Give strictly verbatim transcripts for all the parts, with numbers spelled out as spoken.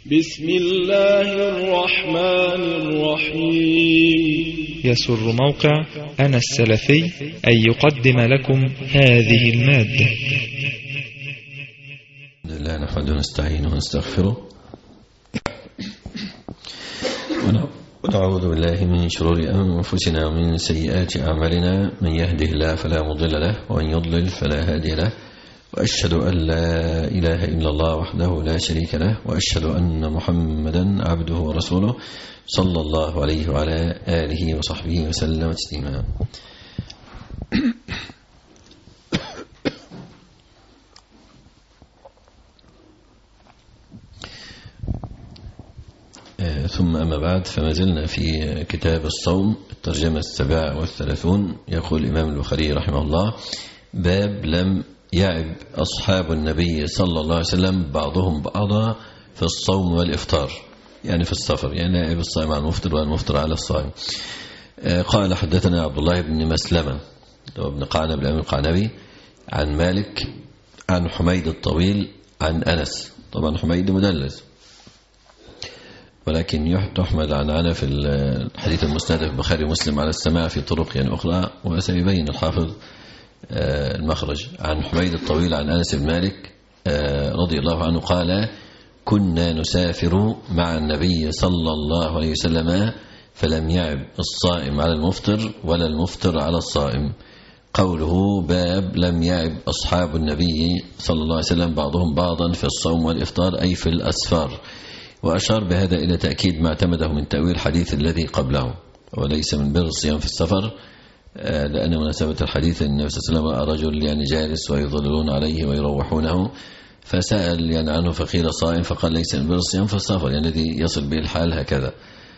بسم الله الرحمن الرحيم. يسر موقع أنا السلفي أن يقدم لكم هذه المادة. الحمد لله نحمده ونستعينه ونستغفره ونعوذ بالله من شرور أنفسنا ومن سيئات أعمالنا، من يهده الله فلا مضل له ومن يضلل فلا هادي له، وأشهد أن لا إله إلا الله وحده لا شريك له، وأشهد أن محمدا عبده ورسوله صلى الله عليه وعلى آله وصحبه وسلم تسليما. ثم أما بعد، فما زلنا في كتاب الصوم الترجمة السبع والثلاثون. يقول الإمام البخاري رحمه الله: باب لم يعب أصحاب النبي صلى الله عليه وسلم بعضهم بعضا في الصوم والإفطار، يعني في السفر، يعني يعب الصائم على المفطر والمفطر على الصائم. قال: حدثنا عبد الله بن مسلمة ابن قعنب بن القعنبي عن مالك عن حميد الطويل عن أنس. طبعا حميد مدلس، ولكن تحمل عن عنه في الحديث المسند في البخاري ومسلم على السماع في طرق يعني أخرى، وسيبين الحافظ المخرج. عن حميد الطويل عن أنس بن مالك رضي الله عنه قال: كنا نسافر مع النبي صلى الله عليه وسلم فلم يعب الصائم على المفطر ولا المفطر على الصائم. قوله باب لم يعب أصحاب النبي صلى الله عليه وسلم بعضهم بعضا في الصوم والإفطار، أي في الأسفار، وأشار بهذا إلى تأكيد ما اعتمده من تأويل الحديث الذي قبله، وليس من بر الصيام في السفر، لأن مناسبة الحديث أن النبي صلى الله عليه وسلم رجل يعني جالس ويظللون عليه ويروحونه، فسأل يعني عنه فقيل صائم، فقال ليس من بر الصيام في السفر، يعني الذي يصل به الحال هكذا،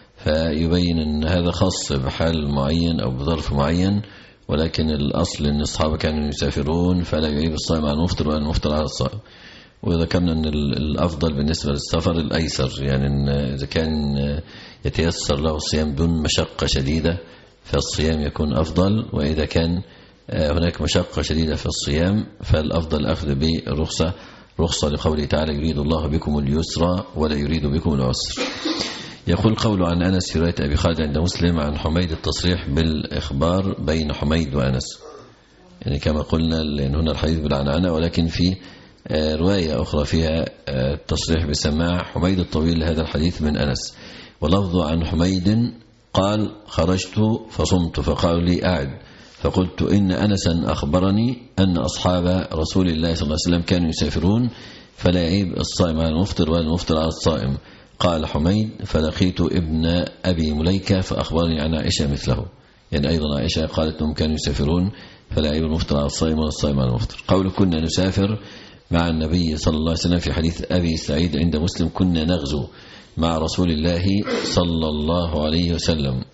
فيبين أن هذا خاص بحال معين أو بظرف معين، ولكن الأصل أن الصحابة كانوا يسافرون فلا يعيب الصائم على المفطر ولا المفطر على الصائم. وذكرنا أن الأفضل بالنسبة للسفر الأيسر، يعني أن إذا كان يتيسر له الصيام دون مشقة شديدة فالصيام يكون أفضل، وإذا كان هناك مشقة شديدة في الصيام فالأفضل الأخذ بالرخصة، رخصة لقوله تعالى: يريد الله بكم اليسر ولا يريد بكم العسر. يقول قوله عن أنس في رواية أبي خالد عند مسلم عن حميد التصريح بالإخبار بين حميد وأنس، يعني كما قلنا لأن هنا الحديث بالعنعنة، ولكن في رواية أخرى فيها التصريح بسماع حميد الطويل لهذا الحديث من أنس. ولفظ عن حميد قال: خرجت فصمت فقالوا لي أعد، فقلت إن أنسا أخبرني أن أصحاب رسول الله صلى الله عليه وسلم كانوا يسافرون فلا يعيب الصائم على المفطر ولا المفطر على الصائم. قال حميد: فلقيت ابن أبي مليكة فأخبرني عن عائشة مثله، يعني أيضا عائشة قالت أنهم كانوا يسافرون فلا يعيب المفطر على الصائم ولا الصائم على المفطر. قول كنا نسافر مع النبي صلى الله عليه وسلم في حديث أبي سعيد عند مسلم: كنا نغزو مع رسول الله صلى الله عليه وسلم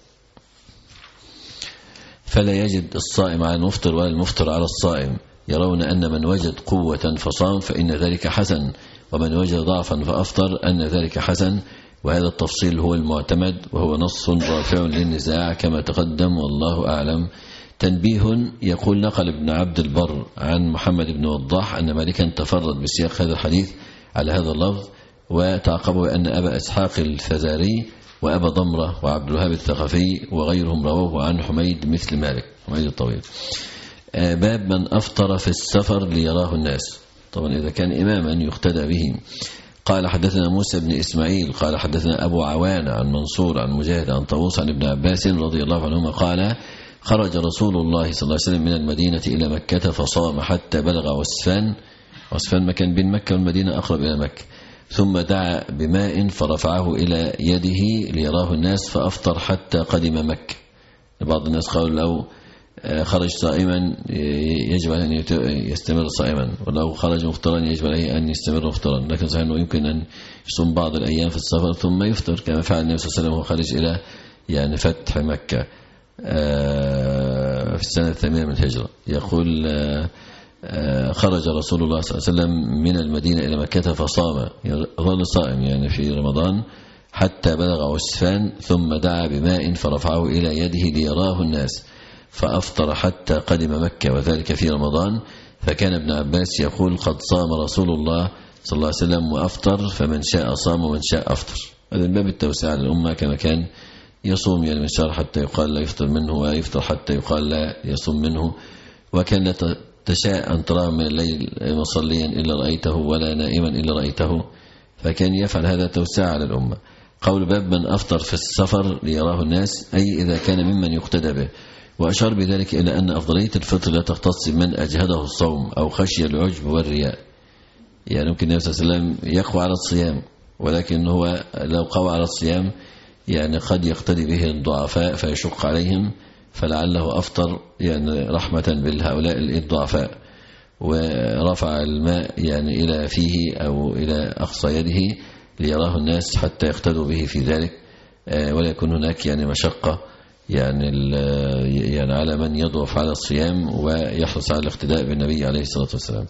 فلا يجد الصائم على المفطر ولا المفطر على الصائم، يرون أن من وجد قوة فصام فإن ذلك حسن، ومن وجد ضعفا فأفطر أن ذلك حسن. وهذا التفصيل هو المعتمد، وهو نص رافع للنزاع كما تقدم، والله أعلم. تنبيه: يقول نقل ابن عبد البر عن محمد بن وضاح أن مالكا تفرد بسياق هذا الحديث على هذا اللفظ، وتعقبوا أن أبا إسحاق الفزاري وأبا ضمرة وعبد الوهاب الثقفي وغيرهم رووه عن حميد مثل مالك، حميد الطويل. باب من أفطر في السفر ليراه الناس، طبعا إذا كان إماما يقتدى به. قال: حدثنا موسى بن إسماعيل قال حدثنا أبو عوان عن منصور عن مجاهد عن طاووس عن ابن عباس رضي الله عنهما قال: خرج رسول الله صلى الله عليه وسلم من المدينة إلى مكة فصام حتى بلغ عسفان، عسفان مكان بين مكة والمدينة أقرب إلى مكة، ثم دعا بماء فرفعه إلى يده ليراه الناس فأفطر حتى قدم مكة. بعض الناس قالوا لو خرج صائما يجب أن يستمر صائما، ولو خرج مفطرا يجب عليه أن يستمر مفطرا، لكن صحيح أنه يمكن أن يصوم بعض الأيام في السفر ثم يفطر كما فعل النبي صلى الله عليه وسلم وهو خارج إلى يعني فتح مكة في السنة الثامنة من الهجرة. يقول: خرج رسول الله صلى الله عليه وسلم من المدينة إلى مكة فصام، ظل صائم يعني في رمضان، حتى بلغ عسفان، ثم دعا بماء فرفعه إلى يده ليراه الناس فأفطر حتى قدم مكة، وذلك في رمضان. فكان ابن عباس يقول: قد صام رسول الله صلى الله عليه وسلم وأفطر فمن شاء صام ومن شاء أفطر. هذا من باب التوسعة للأمة، كما كان يصوم يعني من شهر حتى يقال لا يفطر منه، ويفطر حتى يقال لا يصوم منه. وكان لا تشاء أن تراه من الليل مصليا إلا رأيته، ولا نائما إلا رأيته، فكان يفعل هذا توسعة على الأمة. قول باب من أفطر في السفر ليراه الناس، أي إذا كان ممن يقتدى به. وأشار بذلك إلى أن أفضلية الفطر لا تختص من أجهده الصوم أو خشي العجب والرياء. يعني ممكن النبي صلى الله عليه وسلم يقوى على الصيام، ولكن هو لو قوى على الصيام يعني قد يقتدي به الضعفاء فيشق عليهم، فلعله أفطر يعني رحمة بهؤلاء الضعفاء، ورفع الماء يعني إلى فيه أو إلى أقصى يده ليراه الناس حتى يقتدوا به في ذلك، ولا يكون هناك يعني مشقة يعني يعني على من يضعف على الصيام ويحرص على الاقتداء بالنبي عليه الصلاة والسلام.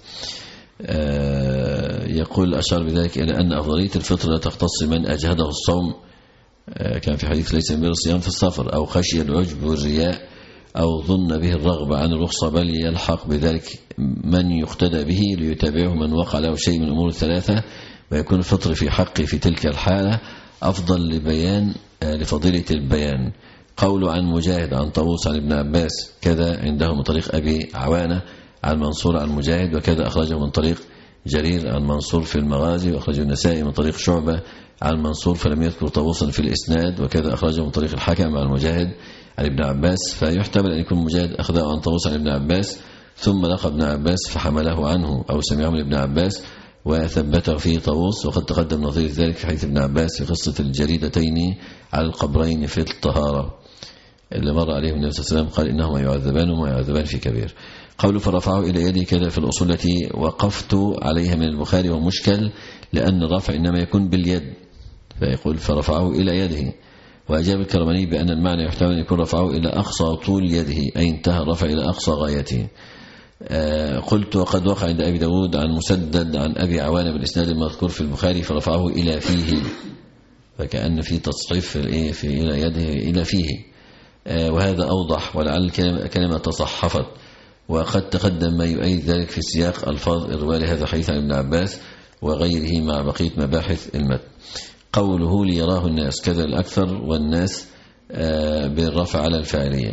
يقول أشار بذلك إلى أن أفضلية الفطر لا تختص من أجهده الصوم، كان في حديث ليس من الصيام في السفر أو خشي العجب والرياء أو ظن به الرغبة عن الرخصة، بل يلحق بذلك من يقتدى به ليتابعه من وقع له شيء من الأمور الثلاثة، ويكون الفطر في حقه في تلك الحالة أفضل لبيان لفضيلة البيان. قوله عن مجاهد عن طاووس عن ابن عباس كذا عنده من طريق أبي عوانة عن منصور عن مجاهد، وكذا أخرجه من طريق جرير عن منصور في المغازي، وأخرجه النسائي من طريق شعبة عن منصور فلم يذكر طاووسا في الإسناد، وكذا أخرجه من طريق الحكم عن مجاهد عن ابن عباس. فيحتمل أن يكون مجاهد أخذه عن طاووس عن ابن عباس ثم لقى ابن عباس فحمله عنه أو سمعه من ابن عباس وثبته فيه طاووس. وقد تقدم نظير ذلك في حديث ابن عباس في قصة الجريدتين على القبرين في الطهارة اللي مر عليهم النبي صلى الله عليه وسلم، قال إنهما يعذبان وما يعذبان في كبير. قوله فرفعه إلى يدي كذا في الأصول التي وقفت عليها من البخاري ومشكل، لأن الرفع إنما يكون باليد، فيقول فرفعه إلى يده. وأجاب الكرماني بأن المعنى يحتمل أن يكون رفعه إلى أقصى طول يده، أي انتهى الرفع إلى أقصى غايته. آه قلت وقد وقع عند أبي داود عن مسدد عن أبي عوانة بالإسناد المذكور في البخاري فرفعه إلى فيه، فكأن في تصحيف في, في إلى يده إلى فيه، آه وهذا أوضح، ولعل كلمة تصحفت. وقد تقدم ما يؤيد ذلك في سياق ألفاظ الرواية هذا حديث عن ابن عباس وغيره مع بقية مباحث المتن. قوله ليراه الناس كذا الأكثر والناس آه بالرفع على الفاعلية.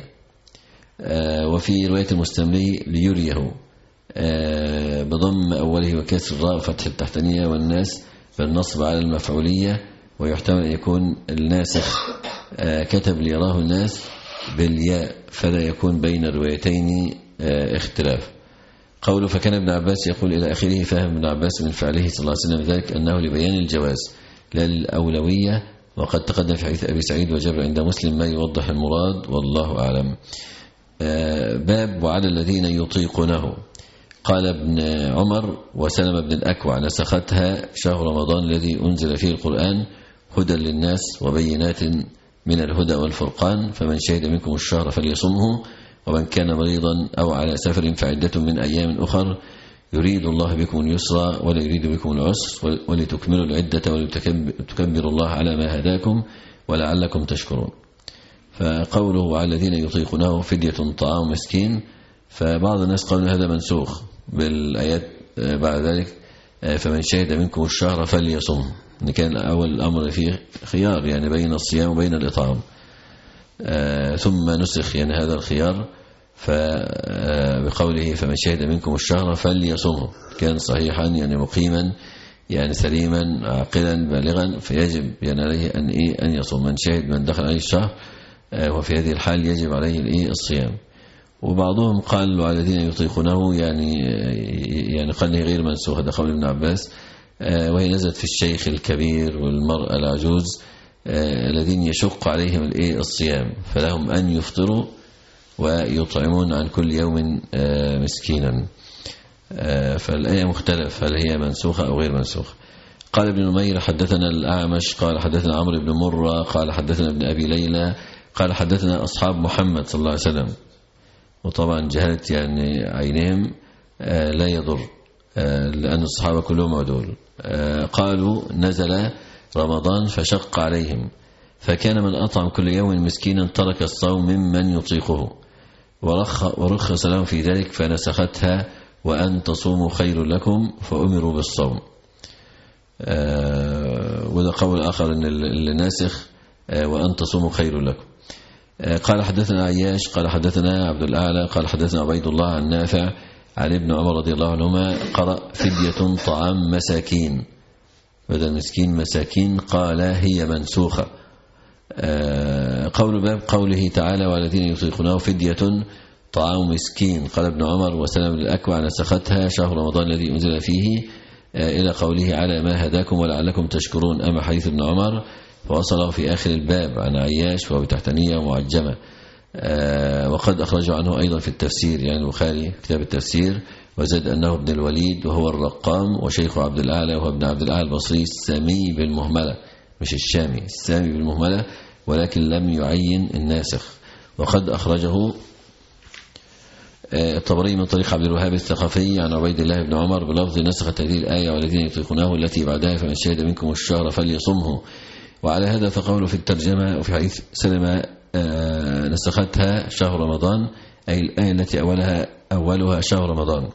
آه وفي رواية المستملي ليريه آه بضم أوله وكسر الراء فتح التحتانية، والناس بالنصب على المفعولية. ويحتمل أن يكون الناسخ آه كتب ليراه الناس بالياء، فلا يكون بين الروايتين آه اختلاف. قوله فكان ابن عباس يقول إلى آخره، فهم ابن عباس من فعله صلى الله عليه وسلم ذلك أنه لبيان الجواز لا للأولوية. وقد تقدم في حديث أبي سعيد وجابر عند مسلم ما يوضح المراد، والله أعلم. باب وعلى الذين يطيقونه. قال ابن عمر وسلم بن الأكوع نسختها شهر رمضان الذي أنزل فيه القرآن هدى للناس وبينات من الهدى والفرقان، فمن شهد منكم الشهر فليصمه، ومن كان مريضا أو على سفر فعدة من أيام أخر، يريد الله بكم اليسر ولا يريد بكم العسر ولتكملوا العدة ولتكبروا الله على ما هداكم ولعلكم تشكرون. فقوله على الذين يطيقونه فدية طعام مسكين، فبعض الناس قالوا هذا منسوخ بالآيات بعد ذلك فمن شهد منكم الشهر فليصم، إن كان أول الأمر فيه خيار يعني بين الصيام وبين الإطعام، ثم نسخ يعني هذا الخيار فبقوله فمن شهد منكم الشهر فليصمه، كان صحيحا يعني مقيما يعني سليما عاقلا بالغا، فيجب يعني عليه أن إيه أن يصوم. من شهد من دخل عليه الشهر وفي هذه الحال يجب عليه الإيه الصيام. وبعضهم قال على الذين يطيقونه يعني يعني قال غير منسوخ، هذا قول ابن عباس، وهي نزلت في الشيخ الكبير والمرأة العجوز الذين يشق عليهم الإيه الصيام، فلهم أن يفطروا ويطعمون عن كل يوم مسكينا. فالآية مختلف هل هي منسوخة أو غير منسوخة. قال ابن نمير حدثنا الأعمش قال حدثنا عمرو بن مرة قال حدثنا ابن أبي ليلى قال حدثنا أصحاب محمد صلى الله عليه وسلم. وطبعا جهلة يعني عينهم لا يضر لأن الصحابة كلهم عدول. قالوا نزل رمضان فشق عليهم، فكان من أطعم كل يوم مسكينا ترك الصوم ممن يطيقه، ورخص لهم في ذلك فنسختها وأن تصوموا خير لكم، فأمروا بالصوم. وده قول آخر أن اللي ناسخ وأن تصوموا خير لكم. قال حدثنا عياش قال حدثنا عبد الأعلى قال حدثنا عبيد الله عن نافع عن ابن عمر رضي الله عنهما قرأ فدية طعام مساكين بدل مسكين مساكين قال هي منسوخة. قول باب قوله تعالى والذين يطيقونه فدية طعام مسكين قال ابن عمر وسلم الأكوع نسختها شهر رمضان الذي أنزل فيه إلى قوله على ما هداكم ولعلكم تشكرون. أما حديث ابن عمر فوصله في آخر الباب عن عياش وهو بتحتانية معجمة. وقد أخرجه عنه أيضا في التفسير يعني البخاري كتاب التفسير وزاد أنه ابن الوليد وهو الرقام وشيخ عبد الأعلى وهو ابن عبد الأعلى البصري السامي بالمهملة مش الشامي السامي بالمهملة ولكن لم يعين الناسخ. وقد أخرجه الطبري من طريق عبد الوهاب الثقفي عن عبيد الله بن عمر بلفظ نسخت هذه الآية والذين يطيقونه التي بعدها فمن شهد منكم الشهر فليصمه. وعلى هذا فقوله في الترجمة وفي حديث سلمة نسختها شهر رمضان أي الآية التي أولها أولها شهر رمضان.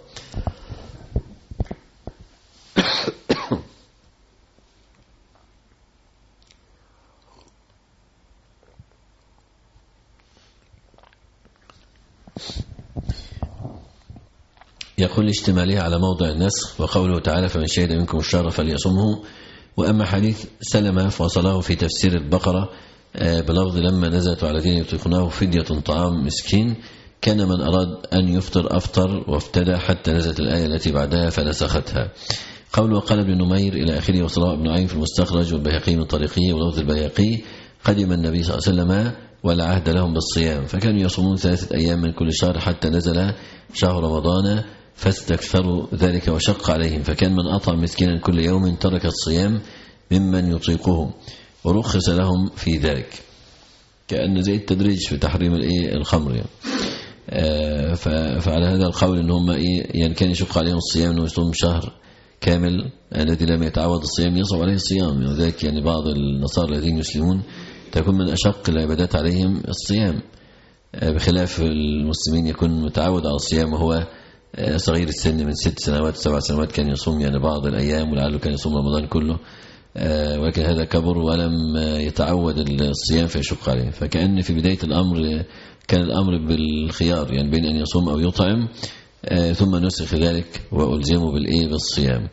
يقول اشتمالها على موضع النسخ وقوله تعالى فمن شهد منكم الشهر فليصمه. وأما حديث سلمة فوصله في تفسير البقرة بلفظ لما نزلت على الذين يطيقونه فدية طعام مسكين كان من أراد أن يفطر أفطر وافتدى حتى نزلت الآية التي بعدها فنسختها. قوله وقال ابن نمير إلى آخره وصله ابن عين في المستخرج والبيهقي من طريقه ولفظ البيهقي قدم النبي صلى الله عليه وسلم ولا عهد لهم بالصيام فكانوا يصومون ثلاثة أيام من كل شهر حتى نزل شهر رمضان فاستكثروا ذلك وشق عليهم فكان من أطعم مسكينا كل يوم ترك الصيام ممن يطيقه ورخص لهم في ذلك كأن زي التدريج في تحريم الخمر يعني. فعلى هذا القول ان هم ايه يعني كان يشق عليهم الصيام انه يصوم شهر كامل الذي لم يتعود الصيام يصعب عليه الصيام وذلك يعني بعض النصارى الذين يسلمون تكون من أشق العبادات عليهم الصيام بخلاف المسلمين يكون متعود على الصيام وهو صغير السن من ست سنوات سبع سنوات كان يصوم يعني بعض الأيام ولعله كان يصوم رمضان كله ولكن هذا كبر ولم يتعود الصيام فيشق عليه فكأن في بداية الأمر كان الأمر بالخيار يعني بين أن يصوم أو يطعم ثم نسخ ذلك وألزمه بالإيه بالصيام.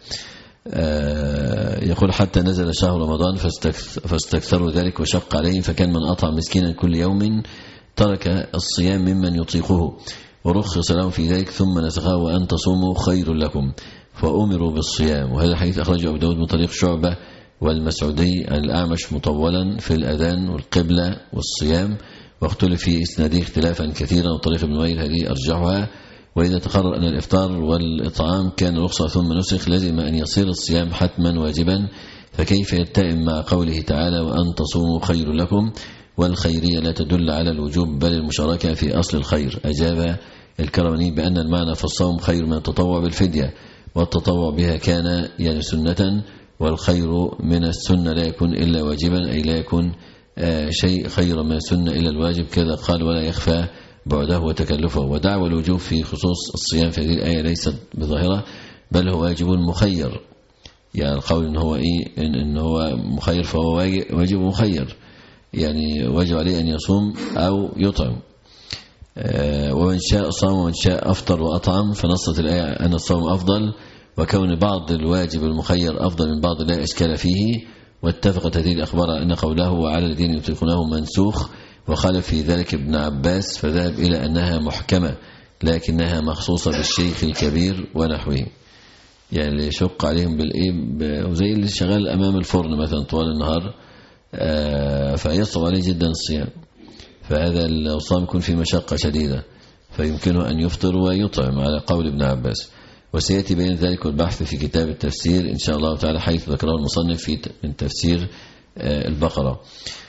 يقول حتى نزل شهر رمضان فاستكثروا ذلك وشق عليهم فكان من أطعم مسكينا كل يوم ترك الصيام ممن يطيقه ورخص لهم في ذلك ثم نسخه وأن تصوموا خير لكم فأمروا بالصيام. وهذا الحديث أخرجه أبو داود من طريق شعبة والمسعودي عن الأعمش مطولا في الأذان والقبلة والصيام واختلف في إسناده اختلافا كثيرا وطريق ابن نمير هذه أرجحها. وإذا تقرر أن الإفطار والإطعام كان رخصة ثم نسخ لازم أن يصير الصيام حتما واجبا فكيف يتئم مع قوله تعالى وأن تصوموا خير لكم والخيرية لا تدل على الوجوب بل المشاركة في أصل الخير. أجاب الكرماني بأن المعنى في الصوم خير من التطوع بالفدية والتطوع بها كان يعني سنة والخير من السنة لا يكون إلا واجبا أي لا يكون شيء خير من السنة إلا الواجب كذا قال ولا يخفى بعده وتكلفه. ودعوى الوجوب في خصوص الصيام في هذه الآية ليست بظاهرة بل هو واجب مخير يعني القول إن هو إيه إن, إن هو مخير فهو واجب مخير يعني واجب عليه أن يصوم أو يطعم ومن شاء صام ومن شاء أفطر وأطعم فنصت الآية أن الصوم أفضل وكون بعض الواجب المخير أفضل من بعض لا إشكال فيه. واتفقت هذه الأخبار أن قوله وعلى الذين يطيقونه منسوخ وخالف في ذلك ابن عباس فذهب إلى أنها محكمة لكنها مخصوصة بالشيخ الكبير ونحوه يعني اللي يشق عليهم بالإيه وزي اللي شغال أمام الفرن مثلا طوال النهار فيصعب عليه جدا الصيام فهذا الصوم يكون في مشقة شديدة فيمكنه أن يفطر ويطعم على قول ابن عباس. وسيأتي بين ذلك البحث في كتاب التفسير إن شاء الله تعالى حيث ذكره المصنف في من تفسير البقرة.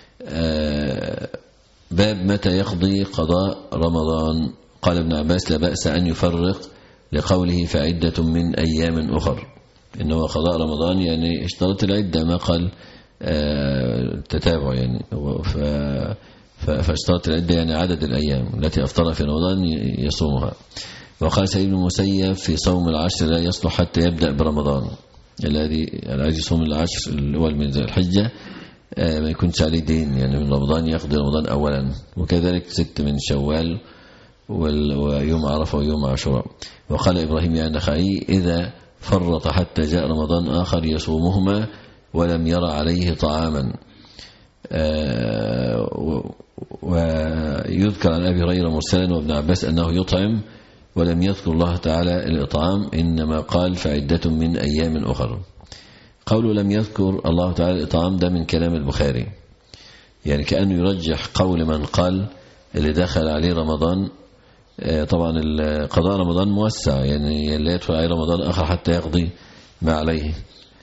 باب متى يقضي قضاء رمضان قال ابن عباس لا بأس أن يفرق لقوله فعدة من أيام أخر إنه قضاء رمضان يعني اشترط العدة ما قال التتابع يعني فاشترط العدة يعني عدد الأيام التي أفطر في رمضان يصومها. وقال سعيد بن المسيب في صوم العشر لا يصلح حتى يبدأ برمضان الذي عايز يصوم العشر الأول من ذي الحجة ما يكونش عليه دين، يعني من رمضان يقضي رمضان أولا، وكذلك ست من شوال ويوم عرفة ويوم عاشوراء. وقال إبراهيم يعني النخعي إذا فرط حتى جاء رمضان آخر يصومهما ولم يرى عليه طعاما. ويذكر عن أبي هريرة مرسلا وابن عباس أنه يطعم ولم يذكر الله تعالى الإطعام، إنما قال فعدة من أيام أخرى. قوله لم يذكر الله تعالى الإطعام ده من كلام البخاري، يعني كأنه يرجح قول من قال اللي دخل عليه رمضان. طبعا قضاء رمضان موسع، يعني لا يدخل عليه رمضان آخر حتى يقضي ما عليه،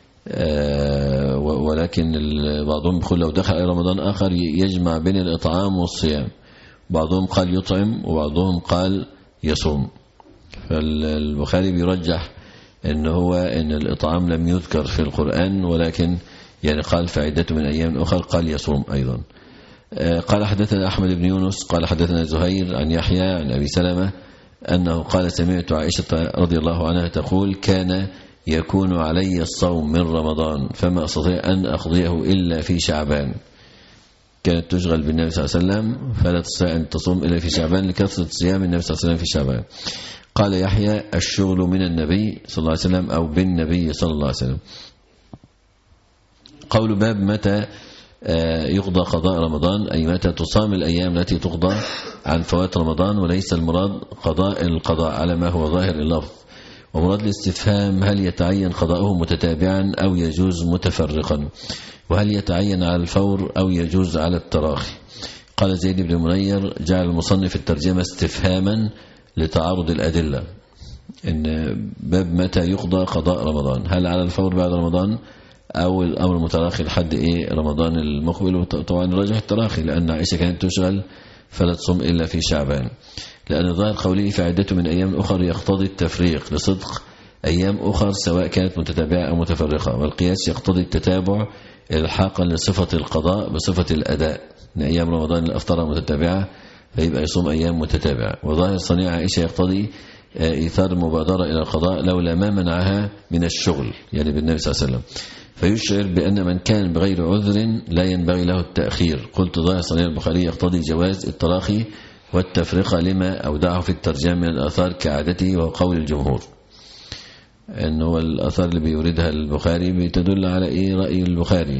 ولكن بعضهم يقول لو دخل عليه رمضان آخر يجمع بين الإطعام والصيام. بعضهم قال يطعم وبعضهم قال يصوم. فالبخاري بيرجح ان هو ان الإطعام لم يذكر في القرآن، ولكن يعني قال فعدة من أيام أخرى قال يصوم أيضا. قال حدثنا أحمد بن يونس قال حدثنا زهير عن يحيى عن أبي سلمة أنه قال سمعت عائشة رضي الله عنها تقول كان يكون علي الصوم من رمضان فما أستطيع أن أقضيه إلا في شعبان. كانت تشغل بالنبي صلى الله عليه وسلم فلا تستطيع أن تصوم إلا في شعبان لكثرة صيام النبي صلى الله عليه وسلم في شعبان. قال يحيى الشغل من النبي صلى الله عليه وسلم أو بالنبي صلى الله عليه وسلم. قول باب متى يقضى قضاء رمضان، أي متى تصام الأيام التي تقضى عن فوات رمضان، وليس المراد قضاء القضاء على ما هو ظاهر اللفظ. ومراد الاستفهام هل يتعين قضاؤه متتابعا أو يجوز متفرقا، وهل يتعين على الفور أو يجوز على التراخي. قال زيد بن منير جعل المصنف الترجمة استفهاما لتعارض الأدلة، إن باب متى يقضى قضاء رمضان، هل على الفور بعد رمضان أو الأمر متراخي لحد إيه رمضان المقبل. وطبعا رجح التراخي لأن عائشة كانت تشغل فلا تصوم إلا في شعبان، لأن ظاهر قوله فعدته من أيام أخر يقتضي التفريق لصدق أيام أخر سواء كانت متتابعة أو متفرقة، والقياس يقتضي التتابع إلحاقا لصفة القضاء بصفة الأداء، إن أيام رمضان الأفطار متتابعة فيبقى يصوم أيام متتابعة. وظاهر صنيع عائشة يقتضي إيثار المبادرة إلى القضاء لولا ما منعها من الشغل، يعني بالنبي صلى الله عليه وسلم، فيشعر بأن من كان بغير عذر لا ينبغي له التأخير. قلت ظاهر صنيع البخاري يقتضي جواز التراخي والتفرقة لما أودعه في الترجمة من الآثار كعادته وهو قول الجمهور. أنه الآثار اللي بيوردها البخاري بتدل على إيه رأي البخاري،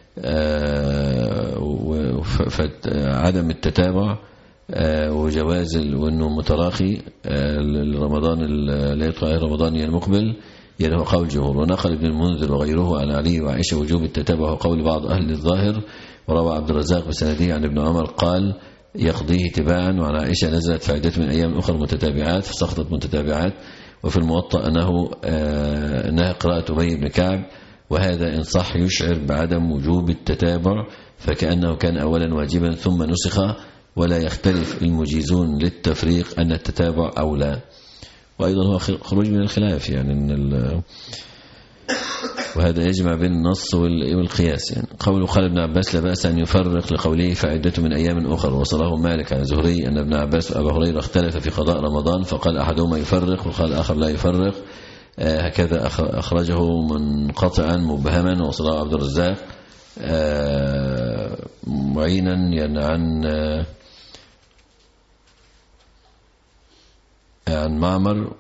عدم التتابع وجواز وأنه متراخي رمضان لا يدخل رمضان المقبل، يعني هو قول الجمهور. ونقل ابن المنذر وغيره عن علي وعائشة وجوب التتابع هو قول بعض أهل الظاهر. وروى عبد الرزاق بسنده عن ابن عمر قال يقضيه تباعا، وعن عائشة نزلت فائدة من أيام أخرى متتابعات فسقطت متتابعات. وفي الموطأ أنه أنها قراءة أبي بن كعب، وهذا إن صح يشعر بعدم وجوب التتابع فكأنه كان أولا واجبا ثم نسخ، ولا يختلف المجيزون للتفريق أن التتابع أولى. وأيضا هو خروج من الخلاف، يعني إن ال وهذا يجمع بين النص والقياس. يعني قوله قال ابن عباس لا بأس أن يفرق لقوله فعدته من أيام أخرى. وصله مالك عن زهري أن ابن عباس وأبا هريرة اختلف في قضاء رمضان، فقال أحدهما يفرق وقال الآخر لا يفرق. آه هكذا أخرجه منقطعا مبهما. وصله عبد الرزاق آه معينا يعني عن آه عن معمر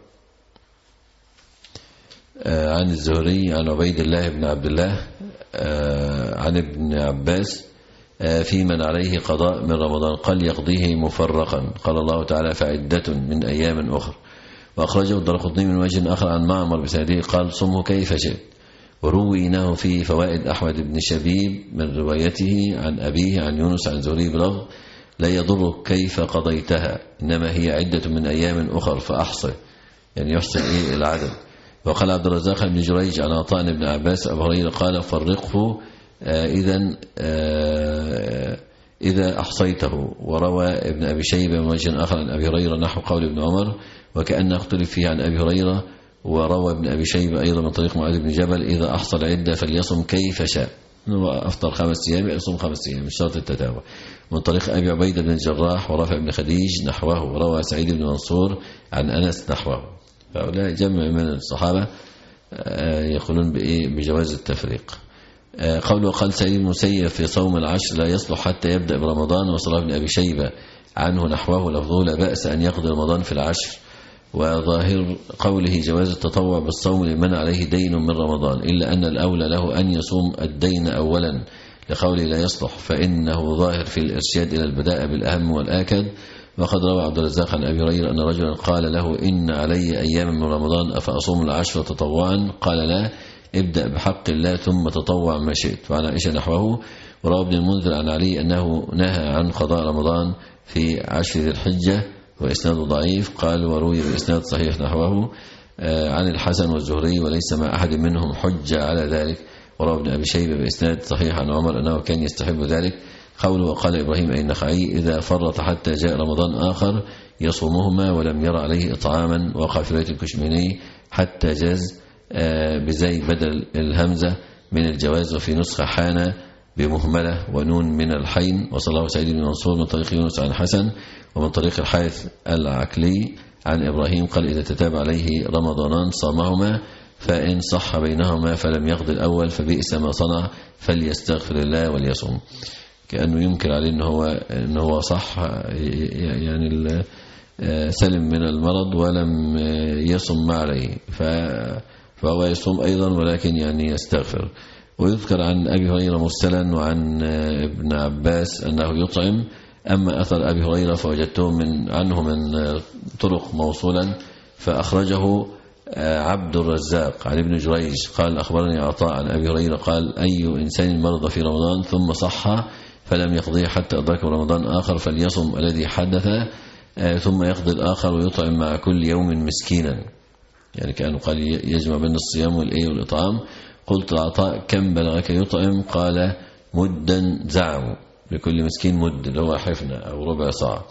عن الزهري عن عبيد الله بن عبد الله عن ابن عباس في من عليه قضاء من رمضان قال يقضيه مفرقا. قال الله تعالى فعدة من أيام أخر. وأخرجه الدرقطني من وجه آخر عن معمر بسنده قال صمه كيف شئت. ورويناه في فوائد أحمد بن شبيب من روايته عن أبيه عن يونس عن زهري بلغ لا يضرك كيف قضيتها إنما هي عدة من أيام أخر فأحصي، يعني يحصي إيه العدد. وقال عبد الرزاق بن جريج عن عطاء بن عباس أبو هريرة قال فرقه إذا إذا أحصيته. وروى ابن أبي شيبة من وجه آخر عن أبي هريرة نحو قول ابن عمر وكأنه اختلف فيه عن أبي هريرة. وروى ابن أبي شيبة أيضا من طريق معاذ بن جبل إذا أحصى العدة فليصم كيف شاء، أفطر خمس أيام يصوم خمس أيام مش شرط التتابع. من طريق أبي عبيدة بن الجراح ورافع بن خديج نحوه. وروى سعيد بن منصور عن أنس نحوه. فهؤلاء جمع من الصحابة يقولون بإيه بجواز التفريق. قول وقال سعيد بن المسيب في صوم العشر لا يصلح حتى يبدأ برمضان، وصلاح بن أبي شيبة عنه نحوه لفظه لا بأس أن يقضي رمضان في العشر، وظاهر قوله جواز التطوع بالصوم لمن عليه دين من رمضان، إلا أن الأولى له أن يصوم الدين أولا لقوله لا يصلح، فإنه ظاهر في الإرشاد إلى البداء بالأهم والآكد. وقد روى عبد الرزاق عن أبي هريرة أن رجلا قال له إن علي أيام من رمضان أفأصوم العشر تطوعا؟ قال لا، ابدأ بحق الله ثم تطوع ما شئت. وعن عائشة نحوه. وروى ابن المنذر عن علي أنه نهى عن قضاء رمضان في عشر ذي الحجة وإسناد ضعيف. قال وروي بإسناد صحيح نحوه عن الحسن والزهري وليس مع أحد منهم حجة على ذلك. وروى ابن أبي شيبة بإسناد صحيح عن عمر أنه كان يستحب ذلك. قوله وقال إبراهيم أي النخعي إذا فرط حتى جاء رمضان آخر يصومهما ولم يرى عليه إطعاما. وقع في بيت الكشميني حتى جاز بزي بدل الهمزة من الجواز، وفي نسخة حان بمهملة ونون من الحين. وصلاه سعيد بن منصور من طريق يونس عن حسن ومن طريق الحارث العكلي عن إبراهيم قال إذا تتابع عليه رمضانان صامهما، فإن صح بينهما فلم يقضي الأول فبئس ما صنع فليستغفر الله وليصوم. كأنه ينكر عليه أنه هو, إنه هو صح، يعني سلم من المرض ولم يصم ما عليه، فهو يصوم أيضا ولكن يعني يستغفر. ويذكر عن أبي هريرة مرسلا وعن ابن عباس أنه يطعم. أما أثر أبي هريرة فوجدته من عنه من طرق موصولا، فأخرجه عبد الرزاق عن ابن جريج قال أخبرني عطاء عن أبي هريرة قال أي إنسان مرض في رمضان ثم صح فلم يقضيه حتى أدرك رمضان آخر فليصم الذي حدث ثم يقضي الآخر ويطعم مع كل يوم مسكينا. يعني كأنه قال يجمع بين الصيام والإيه والإطعام. قلت العطاء كم بلغك يطعم؟ قال مدا زعموا، لكل مسكين مد اللي هو حفنة أو ربع صاع.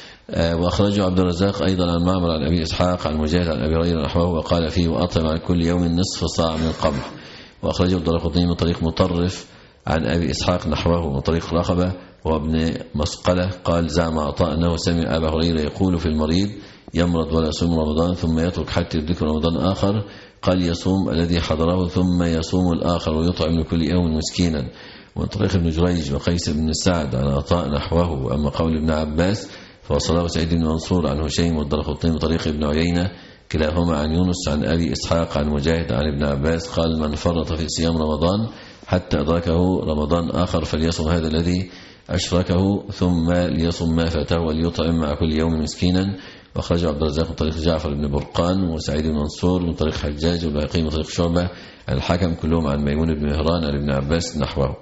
وأخرجه عبد الرزاق أيضا عن معمر عن أبي إسحاق عن مجاهد عن أبي هريرة نحوه وقال فيه وأطعم عن كل يوم نصف صاع من القمح. وأخرجه الدارقطني من طريق مطرف عن أبي إسحاق نحوه من طريق رقبة وابن مسقلة قال زعم عطاء أنه سمع أبا هريرة يقول في المريض يمرض ولا يصوم رمضان ثم يترك حتى يدرك رمضان آخر قال يصوم الذي حضره ثم يصوم الآخر ويطعم لكل يوم مسكينا. ومن طريق ابن جريج وقيس بن سعد عن عطاء نحوه. أما قول ابن عباس فوصله سعيد بن منصور عن هشيم والدارقطني من طريق ابن عيينة كلاهما عن يونس عن أبي إسحاق عن مجاهد عن ابن عباس قال من فرط في صيام رمضان حتى أدركه رمضان آخر فليصم هذا الذي أشركه ثم ليصم ما فاته وليطعم مع كل يوم مسكينا. وأخرجه عبد الرزاق من طريق جعفر بن برقان وسعيد بن منصور من طريق حجاج والباقي من طريق شعبة عن الحكم كلهم عن ميمون بن مهران عن ابن عباس نحوه.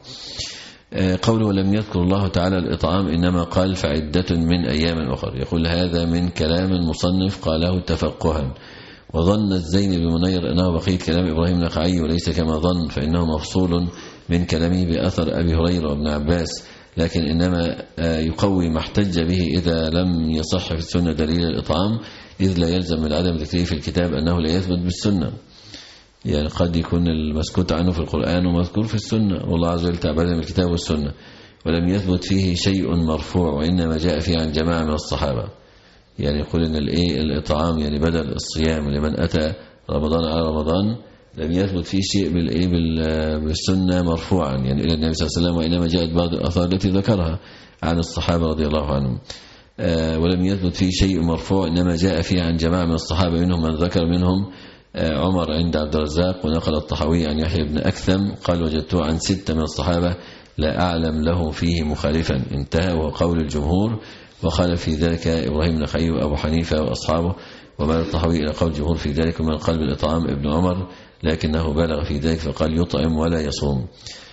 قوله ولم يذكر الله تعالى الإطعام إنما قال فعدة من أيام أخر. يقول هذا من كلام المصنف قاله تفقها. وظن الزين بمنير أنه بقية كلام إبراهيم النخعي وليس كما ظن فإنه مفصول من كلامه بأثر أبي هريرة وابن عباس، لكن إنما يقوي ما احتج به إذا لم يصح في السنة دليل الإطعام إذ لا يلزم من عدم ذكره في الكتاب أنه لا يثبت بالسنة. يعني قد يكون المسكوت عنه في القرآن ومذكور في السنة والله عز وجل تعبدنا من الكتاب والسنة ولم يثبت فيه شيء مرفوع وإنما جاء فيه عن جماعة من الصحابة. يعني يقول إن الإيه الإطعام يعني بدل الصيام لمن أتى رمضان على رمضان لم يثبت فيه شيء بالإيه بالسنة مرفوعا يعني إلى النبي صلى الله عليه وسلم، وإنما جاءت بعض الآثار التي ذكرها عن الصحابة رضي الله عنهم. ولم يثبت فيه شيء مرفوع إنما جاء فيه عن جماعة من الصحابة منهم من ذكر منهم عمر عند عبد الرزاق. ونقل الطحاوي عن يحيى بن أكثم قال وجدته عن ستة من الصحابة لا أعلم له فيه مخالفا انتهى وهو قول الجمهور. وخالف في ذلك إبراهيم النخعي وأبو حنيفة وأصحابه ومال الطحاوي إلى قول الجمهور في ذلك ومن قلب الإطعام ابن عمر لكنه بالغ في ذلك فقال يطعم ولا يصوم.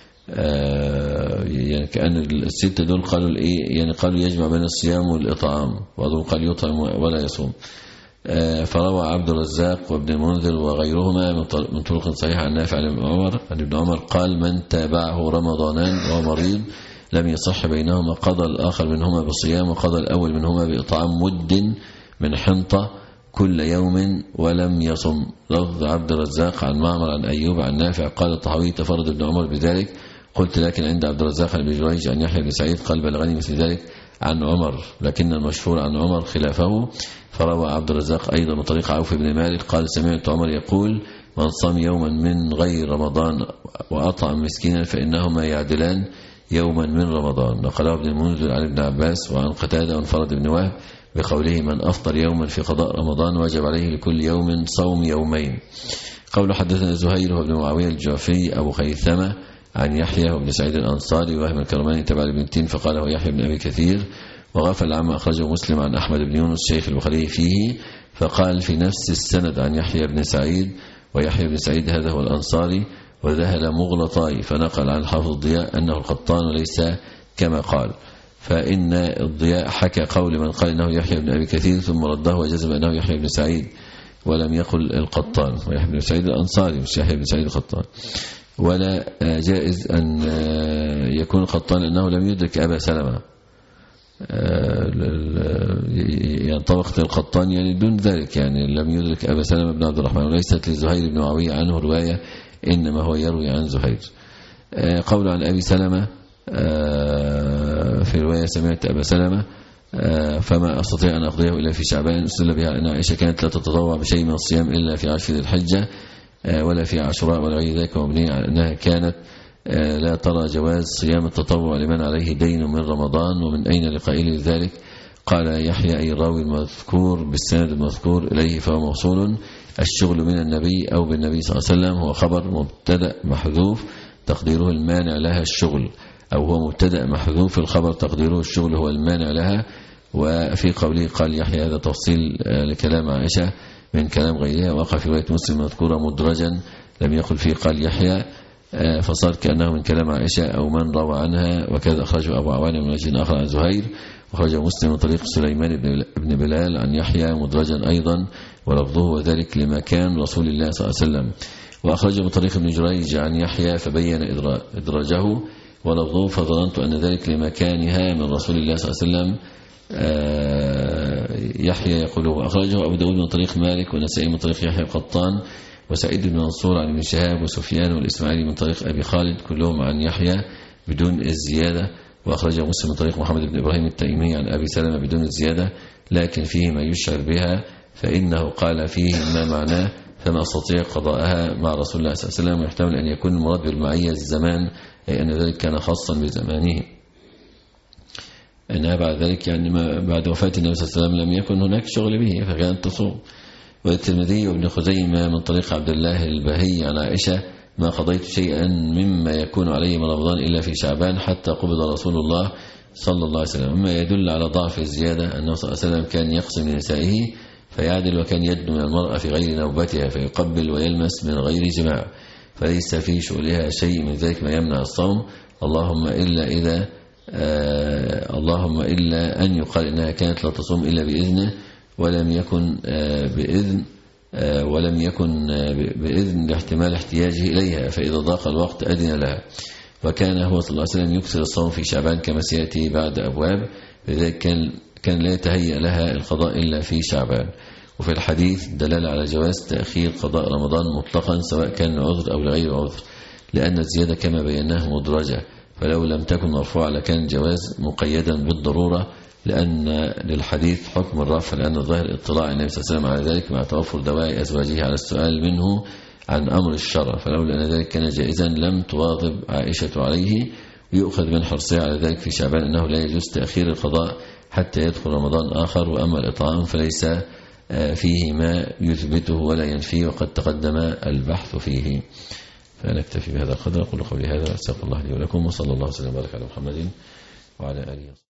آه يعني كأن الستة دول قالوا الإيه يعني قالوا يجمع بين الصيام والإطعام وأظن قال يطعم ولا يصوم. آه فروى عبد الرزاق وابن المنذر وغيرهما من طرق صحيحة عن نافع عن ابن عمر عن ابن عمر قال من تابعه رمضانان وهو مريض لم يصح بينهما قضى الآخر منهما بصيام وقضى الأول منهما بإطعام مد من حنطة كل يوم ولم يصم. لفظ عبد الرزاق عن معمر عن أيوب عن نافع قال الطحاوي تفرد ابن عمر بذلك. قلت لكن عند عبد الرزاق عن ابن جريج عن يحيى بن سعيد قال بلغني مثل ذلك عن عمر لكن المشهور عن عمر خلافه. فروى عبد الرزاق أيضا من طريق عوف بن مالك قال سمعت عمر يقول من صام يوما من غير رمضان وأطعم مسكينا فإنهما يعدلان يوما من رمضان. نقله ابن المنذر عن ابن عباس وعن قتادة وانفرد ابن وهب بقوله من أفطر يوما في قضاء رمضان وجب عليه لكل يوم صوم يومين. قول حدثنا زهير وابن معاوية الجعفي أبو خيثمة عن يحيى وابن سعيد الأنصاري وهم الكرماني تبع البنتين فقال هو يحيى بن أبي كثير وغفل عما أخرجه مسلم عن أحمد بن يونس شيخ البخاري فيه فقال في نفس السند عن يحيى بن سعيد ويحيى بن سعيد هذا هو الأنصاري وذهل مغلطاي فنقل عن الحافظ الضياء أنه القطان وليس كما قال. فإن الضياء حكى قول من قال إنه يحيى بن أبي كثير ثم رده وجزم أنه يحيى بن سعيد ولم يقل القطان ويحيى بن سعيد الأنصاري مش يحيى بن سعيد القطان. ولا جائز أن يكون القطان أنه لم يدرك أبا سلمة ينطبق القطان يعني دون ذلك يعني لم يدرك أبا سلمة بن عبد الرحمن وليست لزهير بن معاوية عنه رواية إنما هو يروي عن زهير. قول عن أبي سلمة في رواية سمعت أبا سلمة فما أستطيع أن أقضيه إلا في شعبان أستدل بها أن عائشة كانت لا تتطوع بشيء من الصيام إلا في عشر ذي الحجة ولا في عاشوراء ولا غير ذلك مبنية على أنها كانت لا ترى جواز صيام التطوع لمن عليه دين من رمضان. ومن أين لقائل ذلك؟ قال يحيى أي الراوي المذكور بالسند المذكور إليه فهو موصول. الشغل من النبي أو بالنبي صلى الله عليه وسلم هو خبر مبتدأ محذوف تقديره المانع لها الشغل أو هو مبتدأ محذوف الخبر تقديره الشغل هو المانع لها. وفي قوله قال يحيى هذا تفصيل لكلام عائشة من كلام غيرها وقع في رواية مسلم مذكورة مدرجا لم يقل فيه قال يحيى فصار كأنه من كلام عائشة أو من روى عنها. وكذا أخرجه أبو عوانة من وجه آخر عن زهير وخرجه مسلم من طريق سليمان بن بلال عن يحيى مدرجا أيضا ولفظه وذلك لمكان رسول الله صلى الله عليه وسلم. وأخرجه من طريق ابن جريج عن يحيى فبين إدراجه ولفظه فظننت أن ذلك لمكانها من رسول الله صلى الله عليه وسلم. يحيى يقوله. أخرجه أبو داود من طريق مالك ونسائي من طريق يحيى القطان وسعيد بن منصور عن ابن شهاب وسفيان والإسماعيلي من طريق أبي خالد كلهم عن يحيى بدون الزيادة. وأخرجه مسلم من طريق محمد بن إبراهيم التيمي عن أبي سلمة بدون الزيادة لكن فيه ما يشعر بها فإنه قال فيه ما معناه فما أستطيع قضاءها مع رسول الله صلى الله عليه وسلم. ويحتمل أن يكون المراد بالمعية الزمان أي أن ذلك كان خاصا بزمانه أنها بعد ذلك يعني ما بعد وفاة النبي صلى الله عليه وسلم لم يكن هناك شغل به فكانت تصوم. والترمذي وابن خزيمة من طريق عبد الله البهي عن عائشة ما قضيت شيئا مما يكون عليه من رمضان إلا في شعبان حتى قبض رسول الله صلى الله عليه وسلم. مما يدل على ضعف الزيادة أنه صلى الله عليه وسلم كان يقسم لنسائه فيعدل وكان يدنو من المرأة في غير نوبتها فيقبل ويلمس من غير جماع فليس في شغلها شيء من ذلك ما يمنع الصوم اللهم إلا إذا آه اللهم إلا أن يقال إنها كانت لا تصوم إلا بإذنه ولم يكن آه بإذن آه ولم يكن آه بإذن لاحتمال احتياجه إليها فإذا ضاق الوقت أذن لها. وكان هو صلى الله عليه وسلم يكثر الصوم في شعبان كما سيأتي بعد أبواب لذلك كان, كان لا يتهيأ لها القضاء إلا في شعبان. وفي الحديث دلالة على جواز تأخير قضاء رمضان مطلقا سواء كان عذر أو لغير عذر لأن الزيادة كما بيناه مدرجة فلو لم تكن مرفوعة لكان الجواز مقيدا بالضرورة لأن للحديث حكم الرفع لأن الظاهر اطلاع النبي صلى الله عليه وسلم على ذلك مع توفر دواء أزواجه على السؤال منه عن أمر الشرع فلولا أن ذلك كان جائزا لم تواظب عائشة عليه. ويؤخذ من حرصها على ذلك في شعبان أنه لا يجوز تأخير القضاء حتى يدخل رمضان آخر. وأما الإطعام فليس فيه ما يثبته ولا ينفيه وقد تقدم البحث فيه. فنكتفي بهذا القدر. أقول قولي هذا أستغفر الله لي ولكم وصلى الله وسلم وبارك على محمد وعلى آله.